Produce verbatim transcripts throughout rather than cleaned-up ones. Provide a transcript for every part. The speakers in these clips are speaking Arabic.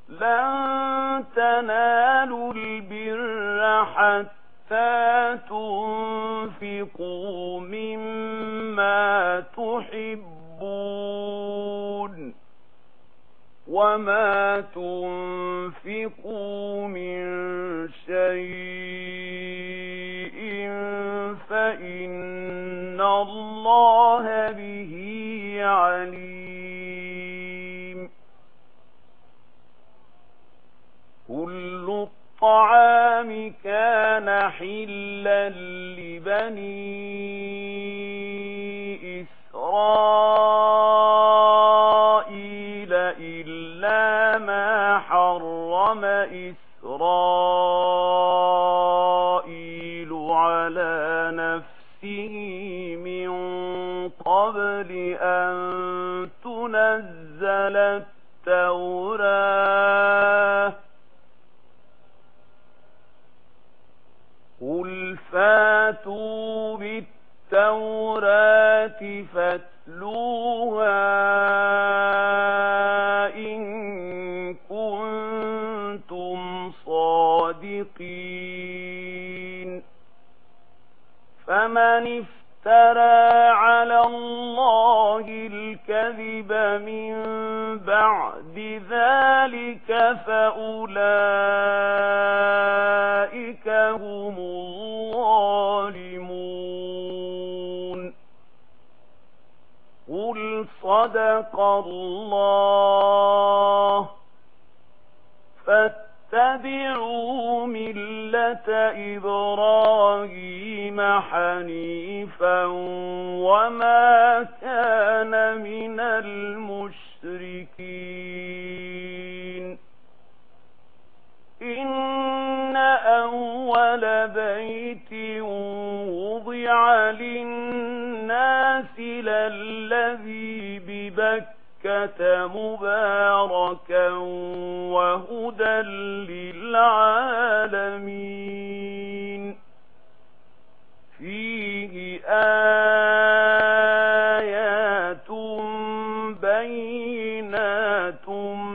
لن تنالوا البر حتى تنفقوا مما تحبون وما تنفقوا من شيء فإن الله به عليم. كل الطعام كان حلا لبني إسرائيل إلا ما حرم إسرائيل على نفسه من قبل أن تنزل التوراة. قل فاتوا بالتوراة فاتلوها إن كنتم صادقين. فمن افترى على الله الكذب من بعد ذلك فأولئك هم الظالمون. قل صدق الله فاتبعوا ملة إبراهيم حنيفا وما كان من المشركين. إن أول بيت وضع للناس للذي ببكة مباركا وهدى للعالمين. فيه آيات بينات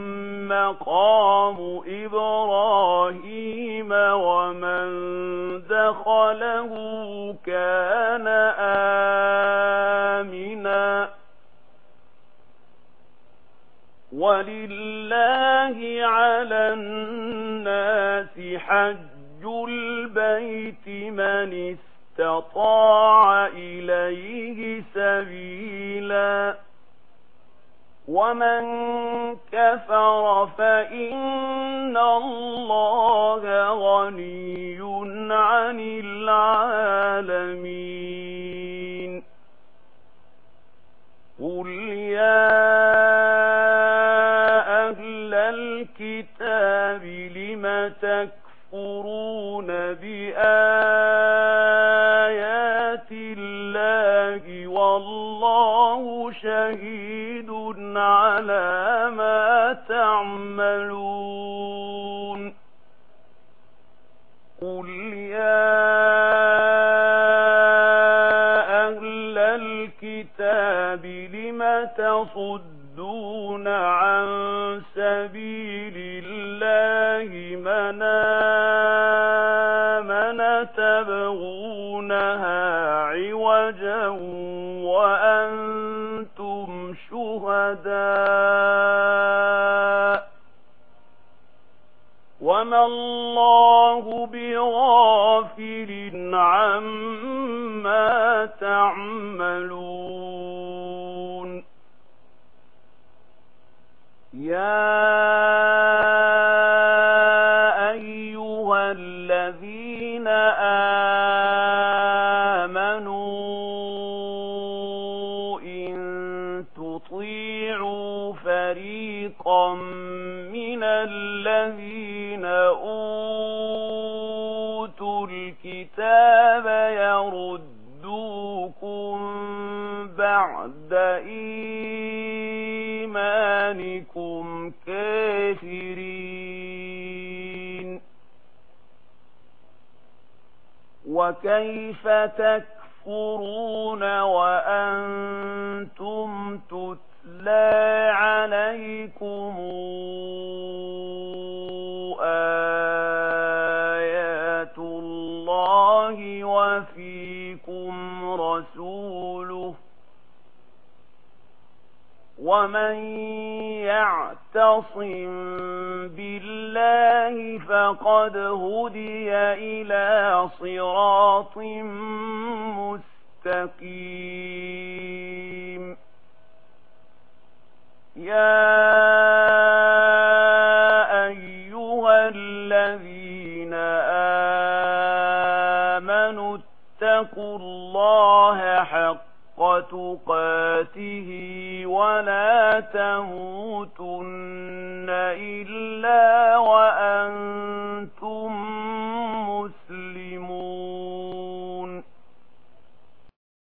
مقام إبراهيم ومن دخله كان آمنا. ولله على الناس حج البيت من استطاع إليه سبيلا ومن كفر فإن الله غني عن العالمين. قل يا أهل الكتاب لم تكفرون بآيات الله والله شهيد على ما تعملون. قل يا أهل الكتاب لم تصدون عن سبيل الله من آمن تبغونها عوجا وأنتم شهداء وما الله بغافل عما تعملون. يا أيها الذين آمنوا إن تطيعوا فريقا من الذين أوتوا الكتاب يردوكم بعد إيمانكم كافرين. وكيف تكفرون وأنتم تتلى عليكم ومن يعتصم بالله فقد هدي إلى صراط مستقيم يا أيها الذين آمنوا اتقوا الله حق تقاته ولا تموتن إلا وأنتم